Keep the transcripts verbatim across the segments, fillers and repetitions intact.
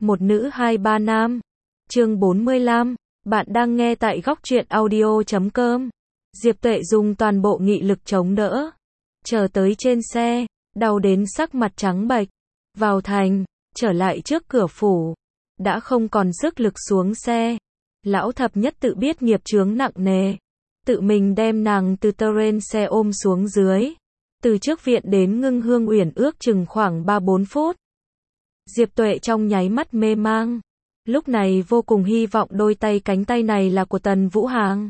Một nữ hai ba nam. Chương bốn mươi lăm. Bạn đang nghe tại góc truyện audio chấm com. Diệp Tuệ dùng toàn bộ nghị lực chống đỡ. Chờ tới trên xe, đau đến sắc mặt trắng bệch. Vào thành, trở lại trước cửa phủ. Đã không còn sức lực xuống xe. Lão thập nhất tự biết nghiệp chướng nặng nề. Tự mình đem nàng từ terrain xe ôm xuống dưới. Từ trước viện đến Ngưng Hương Uyển ước chừng khoảng ba bốn phút. Diệp Tuệ trong nháy mắt mê mang. Lúc này vô cùng hy vọng đôi tay cánh tay này là của Tần Vũ Hàng.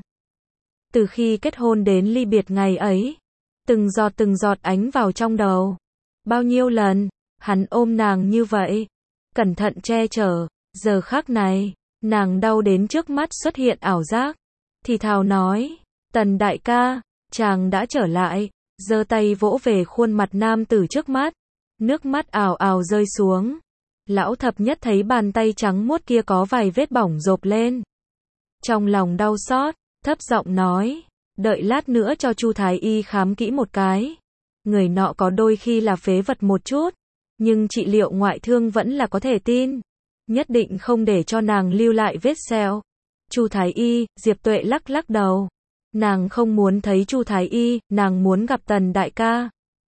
Từ khi kết hôn đến ly biệt ngày ấy, từng giọt từng giọt ánh vào trong đầu. Bao nhiêu lần, hắn ôm nàng như vậy, cẩn thận che chở, giờ khắc này, nàng đau đến trước mắt xuất hiện ảo giác. Thì thào nói, Tần đại ca, chàng đã trở lại, giơ tay vỗ về khuôn mặt nam tử trước mắt, nước mắt ào ào rơi xuống. Lão thập nhất thấy bàn tay trắng muốt kia có vài vết bỏng rộp lên. Trong lòng đau xót, thấp giọng nói, đợi lát nữa cho Chu Thái Y khám kỹ một cái. Người nọ có đôi khi là phế vật một chút, nhưng trị liệu ngoại thương vẫn là có thể tin. Nhất định không để cho nàng lưu lại vết sẹo. Chu Thái Y, Diệp Tuệ lắc lắc đầu. Nàng không muốn thấy Chu Thái Y, nàng muốn gặp Tần đại ca.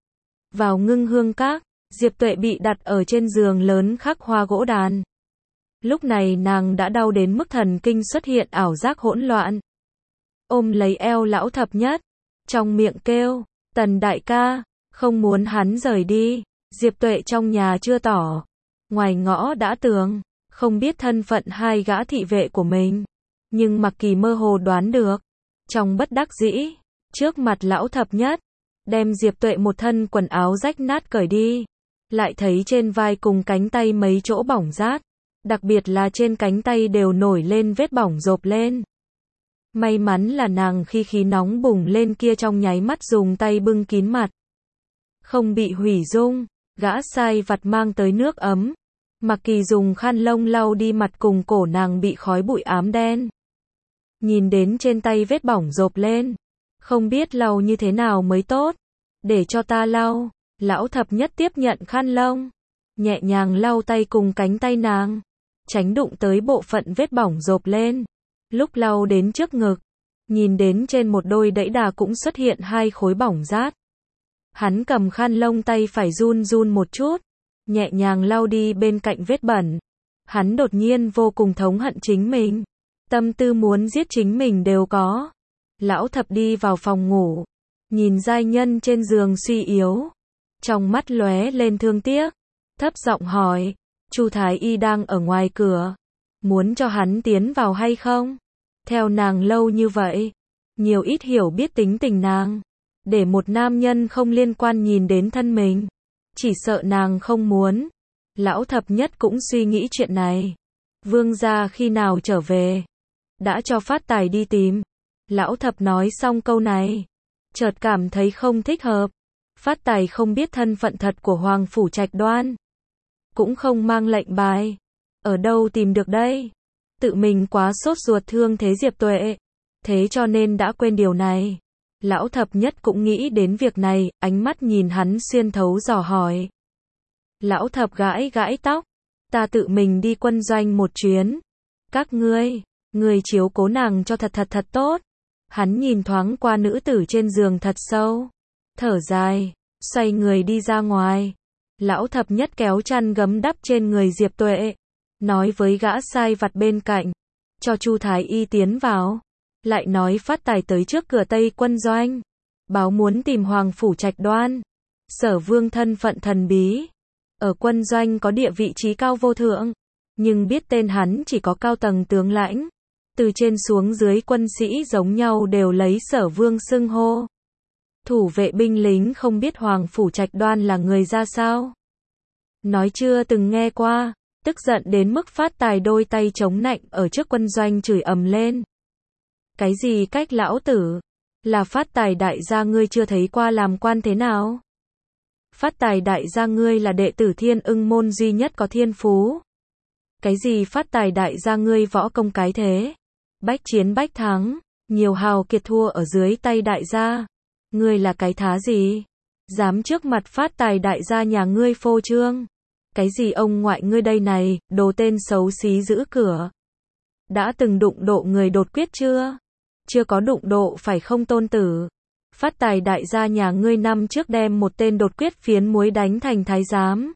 Vào Ngưng Hương Các, Diệp Tuệ bị đặt ở trên giường lớn khắc hoa gỗ đàn. Lúc này nàng đã đau đến mức thần kinh xuất hiện ảo giác hỗn loạn. Ôm lấy eo lão thập nhất, trong miệng kêu, Tần đại ca, không muốn hắn rời đi. Diệp Tuệ trong nhà chưa tỏ, ngoài ngõ đã tường, không biết thân phận hai gã thị vệ của mình. Nhưng Mặc Kỳ mơ hồ đoán được. Trong bất đắc dĩ, trước mặt lão thập nhất, đem Diệp Tuệ một thân quần áo rách nát cởi đi. Lại thấy trên vai cùng cánh tay mấy chỗ bỏng rát. Đặc biệt là trên cánh tay đều nổi lên vết bỏng rộp lên. May mắn là nàng khi khí nóng bùng lên kia trong nháy mắt dùng tay bưng kín mặt. Không bị hủy dung, gã sai vặt mang tới nước ấm. Mặc Kỳ dùng khăn lông lau đi mặt cùng cổ nàng bị khói bụi ám đen. Nhìn đến trên tay vết bỏng rộp lên. Không biết lau như thế nào mới tốt. Để cho ta lau. Lão thập nhất tiếp nhận khăn lông. Nhẹ nhàng lau tay cùng cánh tay nàng. Tránh đụng tới bộ phận vết bỏng rộp lên. Lúc lau đến trước ngực. Nhìn đến trên một đôi đẫy đà cũng xuất hiện hai khối bỏng rát. Hắn cầm khăn lông tay phải run run một chút. Nhẹ nhàng lau đi bên cạnh vết bẩn. Hắn đột nhiên vô cùng thống hận chính mình. Tâm tư muốn giết chính mình đều có. Lão thập đi vào phòng ngủ. Nhìn giai nhân trên giường suy yếu. Trong mắt lóe lên thương tiếc. Thấp giọng hỏi. Chu Thái Y đang ở ngoài cửa. Muốn cho hắn tiến vào hay không? Theo nàng lâu như vậy. Nhiều ít hiểu biết tính tình nàng. Để một nam nhân không liên quan nhìn đến thân mình. Chỉ sợ nàng không muốn. Lão thập nhất cũng suy nghĩ chuyện này. Vương gia khi nào trở về? Đã cho Phát Tài đi tìm. Lão thập nói xong câu này. Chợt cảm thấy không thích hợp. Phát Tài không biết thân phận thật của Hoàng Phủ Trạch Đoan. Cũng không mang lệnh bài. Ở đâu tìm được đây? Tự mình quá sốt ruột thương thế Diệp Tuệ. Thế cho nên đã quên điều này. Lão thập nhất cũng nghĩ đến việc này, ánh mắt nhìn hắn xuyên thấu dò hỏi. Lão thập gãi gãi tóc. Ta tự mình đi quân doanh một chuyến. Các ngươi, người chiếu cố nàng cho thật thật thật tốt. Hắn nhìn thoáng qua nữ tử trên giường thật sâu. Thở dài, xoay người đi ra ngoài. Lão thập nhất kéo chăn gấm đắp trên người Diệp Tuệ. Nói với gã sai vặt bên cạnh. Cho Chu Thái Y tiến vào. Lại nói Phát Tài tới trước cửa Tây quân doanh. Báo muốn tìm Hoàng Phủ Trạch Đoan. Sở Vương thân phận thần bí. Ở quân doanh có địa vị trí cao vô thượng. Nhưng biết tên hắn chỉ có cao tầng tướng lãnh. Từ trên xuống dưới quân sĩ giống nhau đều lấy Sở Vương xưng hô. Thủ vệ binh lính không biết Hoàng Phủ Trạch Đoan là người ra sao. Nói chưa từng nghe qua. Tức giận đến mức Phát Tài đôi tay chống nạnh ở trước quân doanh chửi ầm lên. Cái gì cách lão tử? Là Phát Tài đại gia ngươi chưa thấy qua làm quan thế nào? Phát Tài đại gia ngươi là đệ tử Thiên Ưng môn duy nhất có thiên phú. Cái gì Phát Tài đại gia ngươi võ công cái thế? Bách chiến bách thắng, nhiều hào kiệt thua ở dưới tay đại gia. Ngươi là cái thá gì? Dám trước mặt Phát Tài đại gia nhà ngươi phô trương. Cái gì ông ngoại ngươi đây này, đồ tên xấu xí giữ cửa. Đã từng đụng độ người đột quyết chưa? Chưa có đụng độ phải không tôn tử? Phát tài đại gia nhà ngươi năm trước đem một tên đột quyết phiến muối đánh thành thái giám.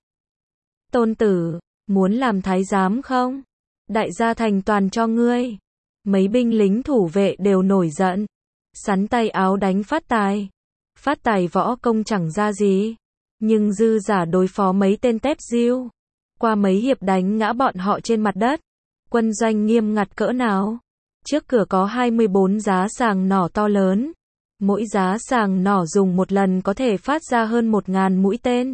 Tôn tử, muốn làm thái giám không? Đại gia thành toàn cho ngươi. Mấy binh lính thủ vệ đều nổi giận. Sắn tay áo đánh phát tài. Phát tài võ công chẳng ra gì. Nhưng dư giả đối phó mấy tên tép diêu. Qua mấy hiệp đánh ngã bọn họ trên mặt đất. Quân doanh nghiêm ngặt cỡ nào? Trước cửa có hai mươi bốn giá sàng nỏ to lớn. Mỗi giá sàng nỏ dùng một lần có thể phát ra hơn một ngàn mũi tên.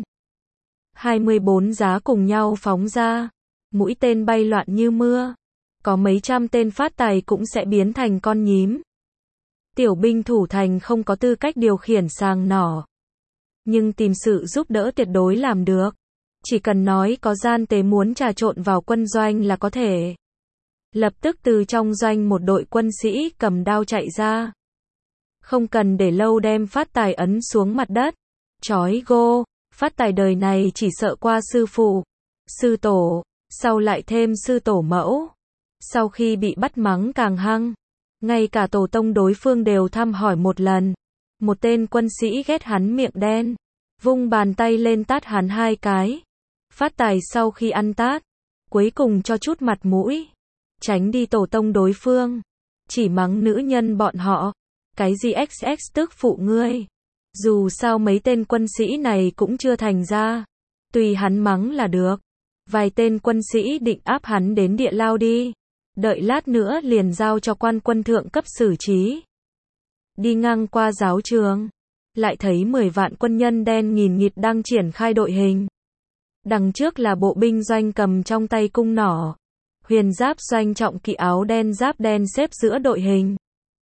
hai mươi bốn giá cùng nhau phóng ra. Mũi tên bay loạn như mưa. Có mấy trăm tên phát tài cũng sẽ biến thành con nhím. Tiểu binh thủ thành không có tư cách điều khiển sàng nỏ. Nhưng tìm sự giúp đỡ tuyệt đối làm được. Chỉ cần nói có gian tế muốn trà trộn vào quân doanh là có thể. Lập tức từ trong doanh một đội quân sĩ cầm đao chạy ra. Không cần để lâu đem phát tài ấn xuống mặt đất. Chói gô, phát tài đời này chỉ sợ qua sư phụ, sư tổ, sau lại thêm sư tổ mẫu. Sau khi bị bắt mắng càng hăng. Ngay cả tổ tông đối phương đều thăm hỏi một lần. Một tên quân sĩ ghét hắn miệng đen. Vung bàn tay lên tát hắn hai cái. Phát tài sau khi ăn tát. Cuối cùng cho chút mặt mũi. Tránh đi tổ tông đối phương. Chỉ mắng nữ nhân bọn họ. Cái gì xx tức phụ ngươi. Dù sao mấy tên quân sĩ này cũng chưa thành ra. Tùy hắn mắng là được. Vài tên quân sĩ định áp hắn đến địa lao đi. Đợi lát nữa liền giao cho quan quân thượng cấp xử trí. Đi ngang qua giáo trường. Lại thấy mười vạn quân nhân đen nghìn nghịt đang triển khai đội hình. Đằng trước là bộ binh doanh cầm trong tay cung nỏ. Huyền giáp doanh trọng kỵ áo đen giáp đen xếp giữa đội hình.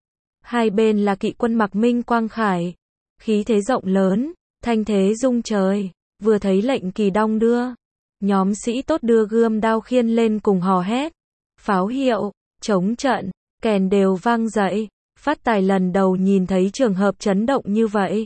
Hai bên là kỵ quân mặc minh quang khải. Khí thế rộng lớn, thanh thế rung trời. Vừa thấy lệnh kỳ đong đưa. Nhóm sĩ tốt đưa gươm đao khiên lên cùng hò hét. Pháo hiệu, chống trận, kèn đều vang dậy. Phát tài lần đầu nhìn thấy trường hợp chấn động như vậy.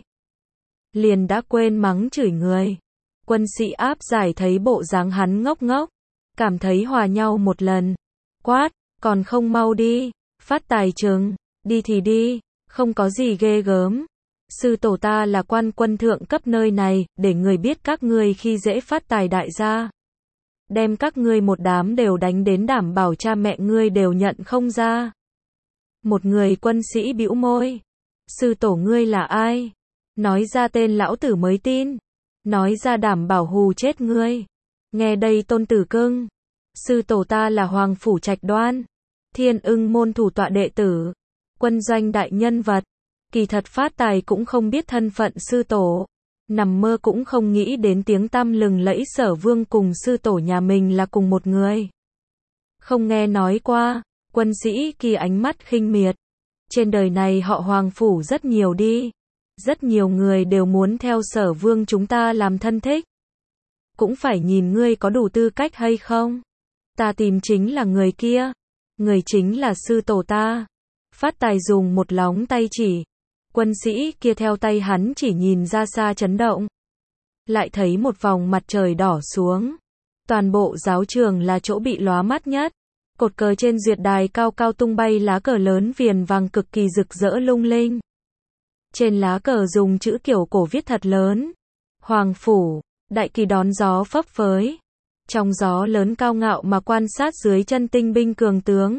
Liền đã quên mắng chửi người. Quân sĩ áp giải thấy bộ dáng hắn ngốc ngốc. Cảm thấy hòa nhau một lần. Quát, còn không mau đi. Phát tài trừng, đi thì đi, không có gì ghê gớm. Sư tổ ta là quan quân thượng cấp nơi này, để người biết các ngươi khi dễ phát tài đại gia. Đem các ngươi một đám đều đánh đến đảm bảo cha mẹ ngươi đều nhận không ra. Một người quân sĩ bĩu môi. Sư tổ ngươi là ai? Nói ra tên lão tử mới tin. Nói ra đảm bảo hù chết ngươi. Nghe đây tôn tử cưng. Sư tổ ta là Hoàng Phủ Trạch Đoan. Thiên Ưng môn thủ tọa đệ tử. Quân doanh đại nhân vật. Kỳ thật phát tài cũng không biết thân phận sư tổ. Nằm mơ cũng không nghĩ đến tiếng tăm lừng lẫy Sở Vương cùng sư tổ nhà mình là cùng một người. Không nghe nói qua. Quân sĩ kia ánh mắt khinh miệt. Trên đời này họ Hoàng Phủ rất nhiều đi. Rất nhiều người đều muốn theo Sở Vương chúng ta làm thân thích. Cũng phải nhìn ngươi có đủ tư cách hay không. Ta tìm chính là người kia. Người chính là sư tổ ta. Phát tài dùng một lóng tay chỉ. Quân sĩ kia theo tay hắn chỉ nhìn ra xa chấn động. Lại thấy một vòng mặt trời đỏ xuống. Toàn bộ giáo trường là chỗ bị lóa mắt nhất. Cột cờ trên duyệt đài cao cao tung bay lá cờ lớn viền vàng cực kỳ rực rỡ lung linh. Trên lá cờ dùng chữ kiểu cổ viết thật lớn. Hoàng Phủ, đại kỳ đón gió phấp phới. Trong gió lớn cao ngạo mà quan sát dưới chân tinh binh cường tướng.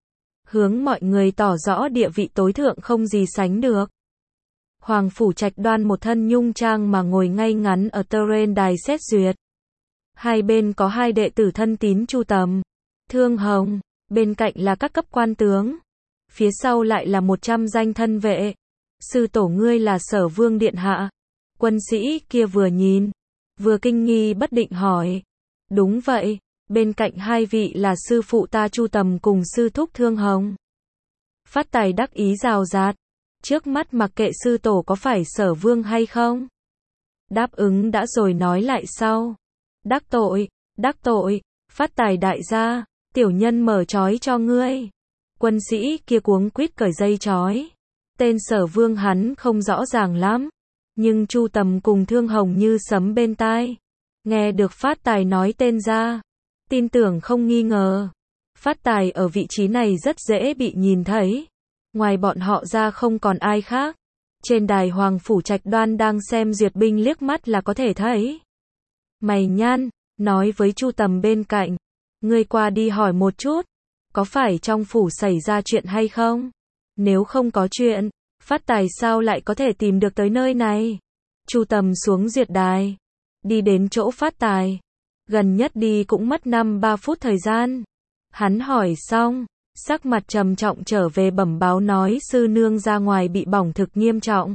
Hướng mọi người tỏ rõ địa vị tối thượng không gì sánh được. Hoàng Phủ Trạch Đoan một thân nhung trang mà ngồi ngay ngắn ở terrain đài xét duyệt. Hai bên có hai đệ tử thân tín Chu Tầm, Thương Hồng, bên cạnh là các cấp quan tướng. Phía sau lại là một trăm danh thân vệ. Sư tổ ngươi là Sở Vương điện hạ. Quân sĩ kia vừa nhìn, vừa kinh nghi bất định hỏi. Đúng vậy, bên cạnh hai vị là sư phụ ta Chu Tầm cùng sư thúc Thương Hồng. Phát tài đắc ý rào rạt. Trước mắt mặc kệ sư tổ có phải Sở Vương hay không. Đáp ứng đã rồi nói lại sau. Đắc tội, đắc tội, phát tài đại gia, tiểu nhân mở trói cho ngươi. Quân sĩ kia cuống quýt cởi dây trói. Tên Sở Vương hắn không rõ ràng lắm. Nhưng Chu Tầm cùng Thương Hồng như sấm bên tai. Nghe được Phát Tài nói tên ra, tin tưởng không nghi ngờ. Phát Tài ở vị trí này rất dễ bị nhìn thấy. Ngoài bọn họ ra không còn ai khác. Trên đài Hoàng Phủ Trạch Đoan đang xem duyệt binh liếc mắt là có thể thấy. Mày Nhan, nói với Chu Tầm bên cạnh. Ngươi qua đi hỏi một chút. Có phải trong phủ xảy ra chuyện hay không? Nếu không có chuyện, Phát Tài sao lại có thể tìm được tới nơi này? Chu Tầm xuống duyệt đài. Đi đến chỗ Phát Tài. Gần nhất đi cũng mất năm ba phút thời gian. Hắn hỏi xong, sắc mặt trầm trọng trở về bẩm báo nói sư nương ra ngoài bị bỏng thực nghiêm trọng.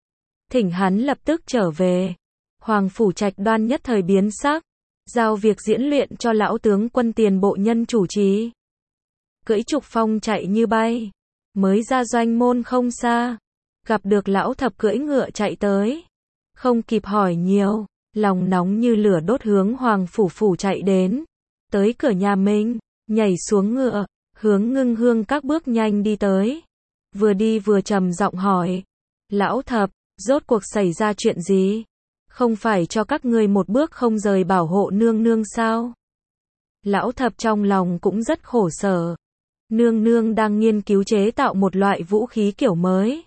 Thỉnh hắn lập tức trở về. Hoàng Phủ Trạch Đoan nhất thời biến sắc, giao việc diễn luyện cho lão tướng quân Tiền Bộ Nhân chủ trì. Cưỡi trục phong chạy như bay, mới ra doanh môn không xa, gặp được lão thập cưỡi ngựa chạy tới. Không kịp hỏi nhiều, lòng nóng như lửa đốt hướng Hoàng Phủ Phủ chạy đến. Tới cửa nhà mình, nhảy xuống ngựa, hướng Ngưng Hương các bước nhanh đi tới. Vừa đi vừa trầm giọng hỏi, lão thập, rốt cuộc xảy ra chuyện gì? Không phải cho các ngươi một bước không rời bảo hộ nương nương sao? Lão thập trong lòng cũng rất khổ sở. Nương nương đang nghiên cứu chế tạo một loại vũ khí kiểu mới.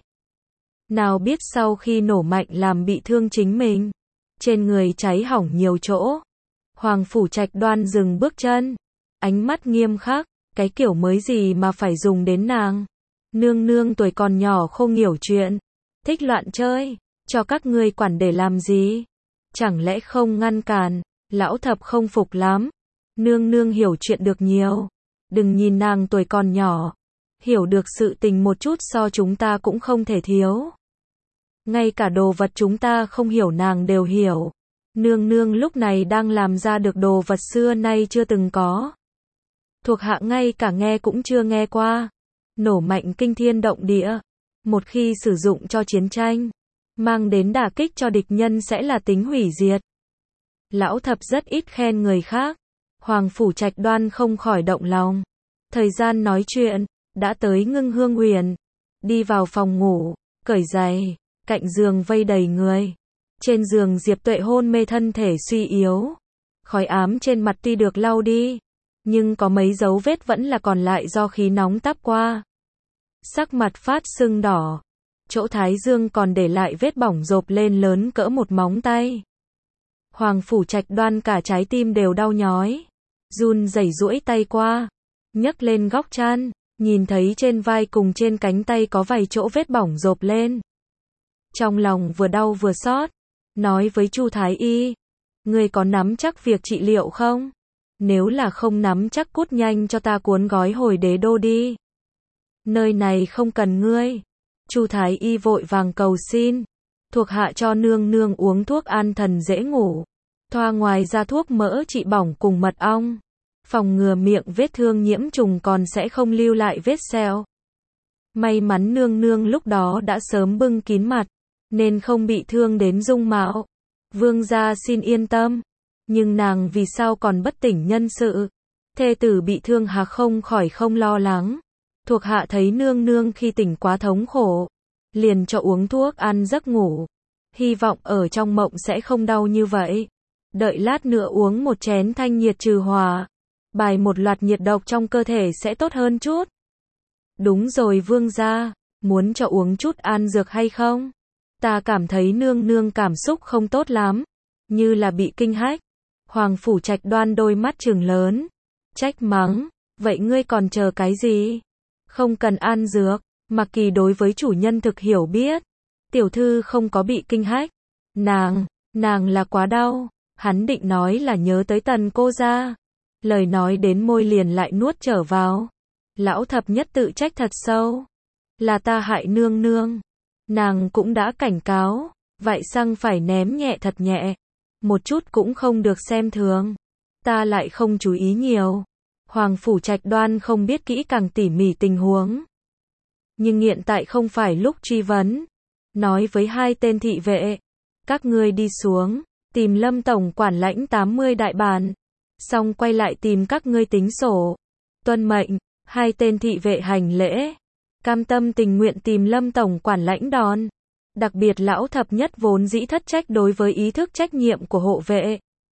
Nào biết sau khi nổ mạnh làm bị thương chính mình. Trên người cháy hỏng nhiều chỗ. Hoàng Phủ Trạch Đoan dừng bước chân. Ánh mắt nghiêm khắc. Cái kiểu mới gì mà phải dùng đến nàng? Nương nương tuổi còn nhỏ không hiểu chuyện. Thích loạn chơi. Cho các ngươi quản để làm gì? Chẳng lẽ không ngăn cản? Lão thập không phục lắm. Nương nương hiểu chuyện được nhiều. Đừng nhìn nàng tuổi còn nhỏ. Hiểu được sự tình một chút so chúng ta cũng không thể thiếu. Ngay cả đồ vật chúng ta không hiểu nàng đều hiểu. Nương nương lúc này đang làm ra được đồ vật xưa nay chưa từng có. Thuộc hạ ngay cả nghe cũng chưa nghe qua. Nổ mạnh kinh thiên động địa. Một khi sử dụng cho chiến tranh, mang đến đả kích cho địch nhân sẽ là tính hủy diệt. Lão thập rất ít khen người khác. Hoàng Phủ Trạch Đoan không khỏi động lòng. Thời gian nói chuyện, đã tới Ngưng Hương huyền. Đi vào phòng ngủ, cởi giày, cạnh giường vây đầy người. Trên giường Diệp Tuệ hôn mê thân thể suy yếu. Khói ám trên mặt tuy được lau đi, nhưng có mấy dấu vết vẫn là còn lại do khí nóng táp qua. Sắc mặt phát sưng đỏ. Chỗ thái dương còn để lại vết bỏng rộp lên lớn cỡ một móng tay. Hoàng Phủ Trạch Đoan cả trái tim đều đau nhói. Run rẩy duỗi tay qua, nhấc lên góc chăn, nhìn thấy trên vai cùng trên cánh tay có vài chỗ vết bỏng rộp lên. Trong lòng vừa đau vừa xót, nói với Chu Thái Y, ngươi có nắm chắc việc trị liệu không? Nếu là không nắm chắc cút nhanh cho ta cuốn gói hồi đế đô đi. Nơi này không cần ngươi. Chu Thái Y vội vàng cầu xin, thuộc hạ cho nương nương uống thuốc an thần dễ ngủ. Thoa ngoài ra thuốc mỡ trị bỏng cùng mật ong. Phòng ngừa miệng vết thương nhiễm trùng còn sẽ không lưu lại vết sẹo. May mắn nương nương lúc đó đã sớm bưng kín mặt, nên không bị thương đến dung mạo. Vương gia xin yên tâm. Nhưng nàng vì sao còn bất tỉnh nhân sự? Thê tử bị thương hà không khỏi không lo lắng. Thuộc hạ thấy nương nương khi tỉnh quá thống khổ, liền cho uống thuốc ăn giấc ngủ. Hy vọng ở trong mộng sẽ không đau như vậy. Đợi lát nữa uống một chén thanh nhiệt trừ hỏa, bài một loạt nhiệt độc trong cơ thể sẽ tốt hơn chút. Đúng rồi vương gia, muốn cho uống chút an dược hay không? Ta cảm thấy nương nương cảm xúc không tốt lắm, như là bị kinh hách. Hoàng Phủ Trạch Đoan đôi mắt trừng lớn, trách mắng, vậy ngươi còn chờ cái gì? Không cần an dược. Mặc Kỳ đối với chủ nhân thực hiểu biết. Tiểu thư không có bị kinh hách. Nàng, nàng là quá đau. Hắn định nói là nhớ tới Tần cô gia. Lời nói đến môi liền lại nuốt trở vào. Lão thập nhất tự trách thật sâu. Là ta hại nương nương. Nàng cũng đã cảnh cáo. Vậy xăng phải ném nhẹ thật nhẹ. Một chút cũng không được xem thường. Ta lại không chú ý nhiều. Hoàng Phủ Trạch Đoan không biết kỹ càng tỉ mỉ tình huống. Nhưng hiện tại không phải lúc truy vấn. Nói với hai tên thị vệ. Các ngươi đi xuống, tìm Lâm tổng quản lãnh tám mươi đại bản. Xong quay lại tìm các ngươi tính sổ. Tuân mệnh, hai tên thị vệ hành lễ. Cam tâm tình nguyện tìm Lâm tổng quản lãnh đòn. Đặc biệt lão thập nhất vốn dĩ thất trách đối với ý thức trách nhiệm của hộ vệ.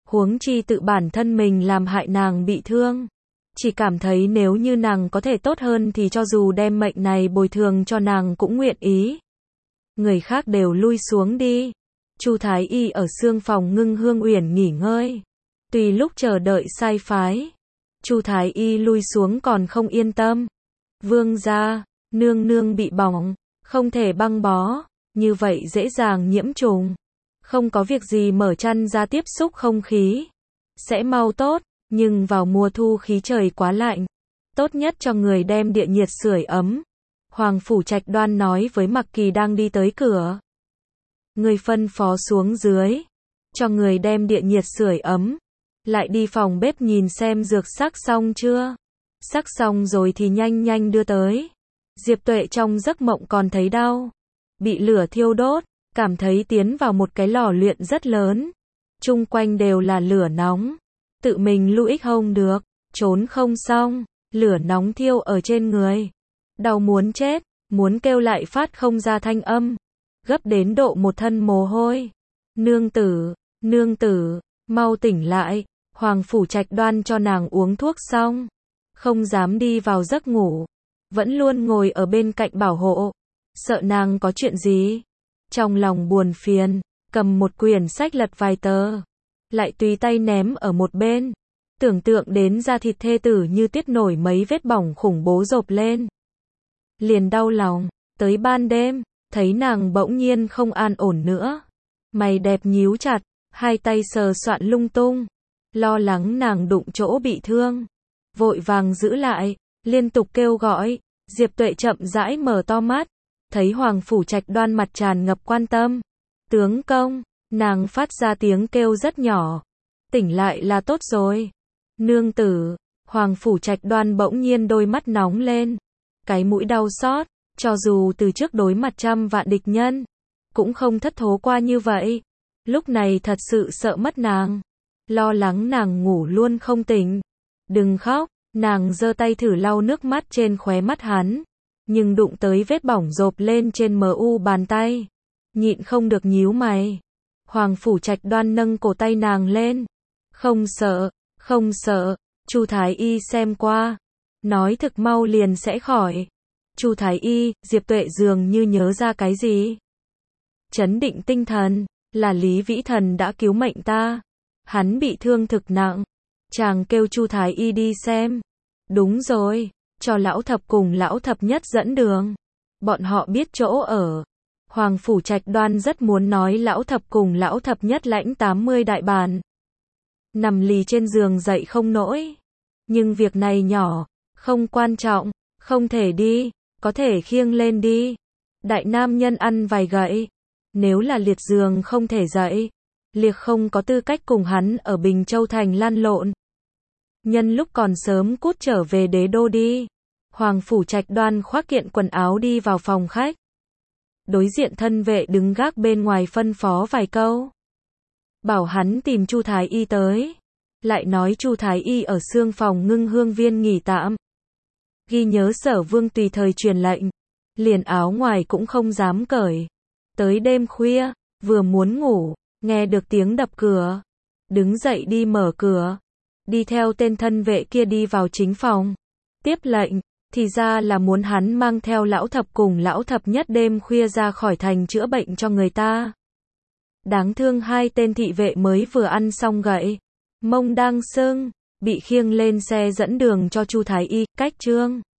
Huống chi tự bản thân mình làm hại nàng bị thương. Chỉ cảm thấy nếu như nàng có thể tốt hơn thì cho dù đem mệnh này bồi thường cho nàng cũng nguyện ý. Người khác đều lui xuống đi. Chu Thái Y ở xương phòng Ngưng Hương Uyển nghỉ ngơi. Tùy lúc chờ đợi sai phái, Chu Thái Y lui xuống còn không yên tâm. Vương gia, nương nương bị bỏng, không thể băng bó, như vậy dễ dàng nhiễm trùng. Không có việc gì mở chăn ra tiếp xúc không khí, sẽ mau tốt, nhưng vào mùa thu khí trời quá lạnh, tốt nhất cho người đem địa nhiệt sưởi ấm. Hoàng Phủ Trạch Đoan nói với Mặc Kỳ đang đi tới cửa. Người phân phó xuống dưới, cho người đem địa nhiệt sưởi ấm. Lại đi phòng bếp nhìn xem dược sắc xong chưa. Sắc xong rồi thì nhanh nhanh đưa tới. Diệp Tuệ trong giấc mộng còn thấy đau. Bị lửa thiêu đốt, cảm thấy tiến vào một cái lò luyện rất lớn. Chung quanh đều là lửa nóng. Tự mình lũi không được, trốn không xong, lửa nóng thiêu ở trên người. Đau muốn chết, muốn kêu lại phát không ra thanh âm. Gấp đến độ một thân mồ hôi. Nương tử, nương tử, mau tỉnh lại. Hoàng Phủ Trạch Đoan cho nàng uống thuốc xong, không dám đi vào giấc ngủ, vẫn luôn ngồi ở bên cạnh bảo hộ, sợ nàng có chuyện gì. Trong lòng buồn phiền, cầm một quyển sách lật vài tờ, lại tùy tay ném ở một bên, tưởng tượng đến da thịt thê tử như tiết nổi mấy vết bỏng khủng bố rộp lên. Liền đau lòng, tới ban đêm, thấy nàng bỗng nhiên không an ổn nữa, mày đẹp nhíu chặt, hai tay sờ soạn lung tung. Lo lắng nàng đụng chỗ bị thương, vội vàng giữ lại, liên tục kêu gọi. Diệp Tuệ chậm rãi mở to mắt, thấy Hoàng Phủ Trạch Đoan mặt tràn ngập quan tâm. Tướng công, nàng phát ra tiếng kêu rất nhỏ. Tỉnh lại là tốt rồi. Nương tử, Hoàng Phủ Trạch Đoan bỗng nhiên đôi mắt nóng lên. Cái mũi đau xót, cho dù từ trước đối mặt trăm vạn địch nhân, cũng không thất thố qua như vậy. Lúc này thật sự sợ mất nàng. Lo lắng nàng ngủ luôn không tỉnh. Đừng khóc, nàng giơ tay thử lau nước mắt trên khóe mắt hắn. Nhưng đụng tới vết bỏng rộp lên trên mờ u bàn tay. Nhịn không được nhíu mày. Hoàng Phủ Trạch Đoan nâng cổ tay nàng lên. Không sợ, không sợ, Chu Thái Y xem qua. Nói thực mau liền sẽ khỏi. Chu Thái Y, Diệp Tuệ dường như nhớ ra cái gì. Chấn định tinh thần, là Lý Vĩ Thần đã cứu mệnh ta. Hắn bị thương thực nặng. Chàng kêu Chu Thái Y đi xem. Đúng rồi, cho lão thập cùng lão thập nhất dẫn đường. Bọn họ biết chỗ ở. Hoàng Phủ Trạch Đoan rất muốn nói lão thập cùng lão thập nhất lãnh tám mươi đại bản. Nằm lì trên giường dậy không nổi. Nhưng việc này nhỏ, không quan trọng, không thể đi, có thể khiêng lên đi. Đại nam nhân ăn vài gậy. Nếu là liệt giường không thể dậy. Liệt không có tư cách cùng hắn ở Bình Châu Thành lăn lộn. Nhân lúc còn sớm cút trở về đế đô đi. Hoàng Phủ Trạch Đoan khoác kiện quần áo đi vào phòng khách. Đối diện thân vệ đứng gác bên ngoài phân phó vài câu. Bảo hắn tìm Chu Thái Y tới. Lại nói Chu Thái Y ở xương phòng Ngưng Hương Viên nghỉ tạm. Ghi nhớ Sở Vương tùy thời truyền lệnh. Liền áo ngoài cũng không dám cởi. Tới đêm khuya, vừa muốn ngủ. Nghe được tiếng đập cửa, đứng dậy đi mở cửa, đi theo tên thân vệ kia đi vào chính phòng, tiếp lệnh, thì ra là muốn hắn mang theo lão thập cùng lão thập nhất đêm khuya ra khỏi thành chữa bệnh cho người ta. Đáng thương hai tên thị vệ mới vừa ăn xong gậy, mông đang sưng, bị khiêng lên xe dẫn đường cho Chu Thái Y, cách trương.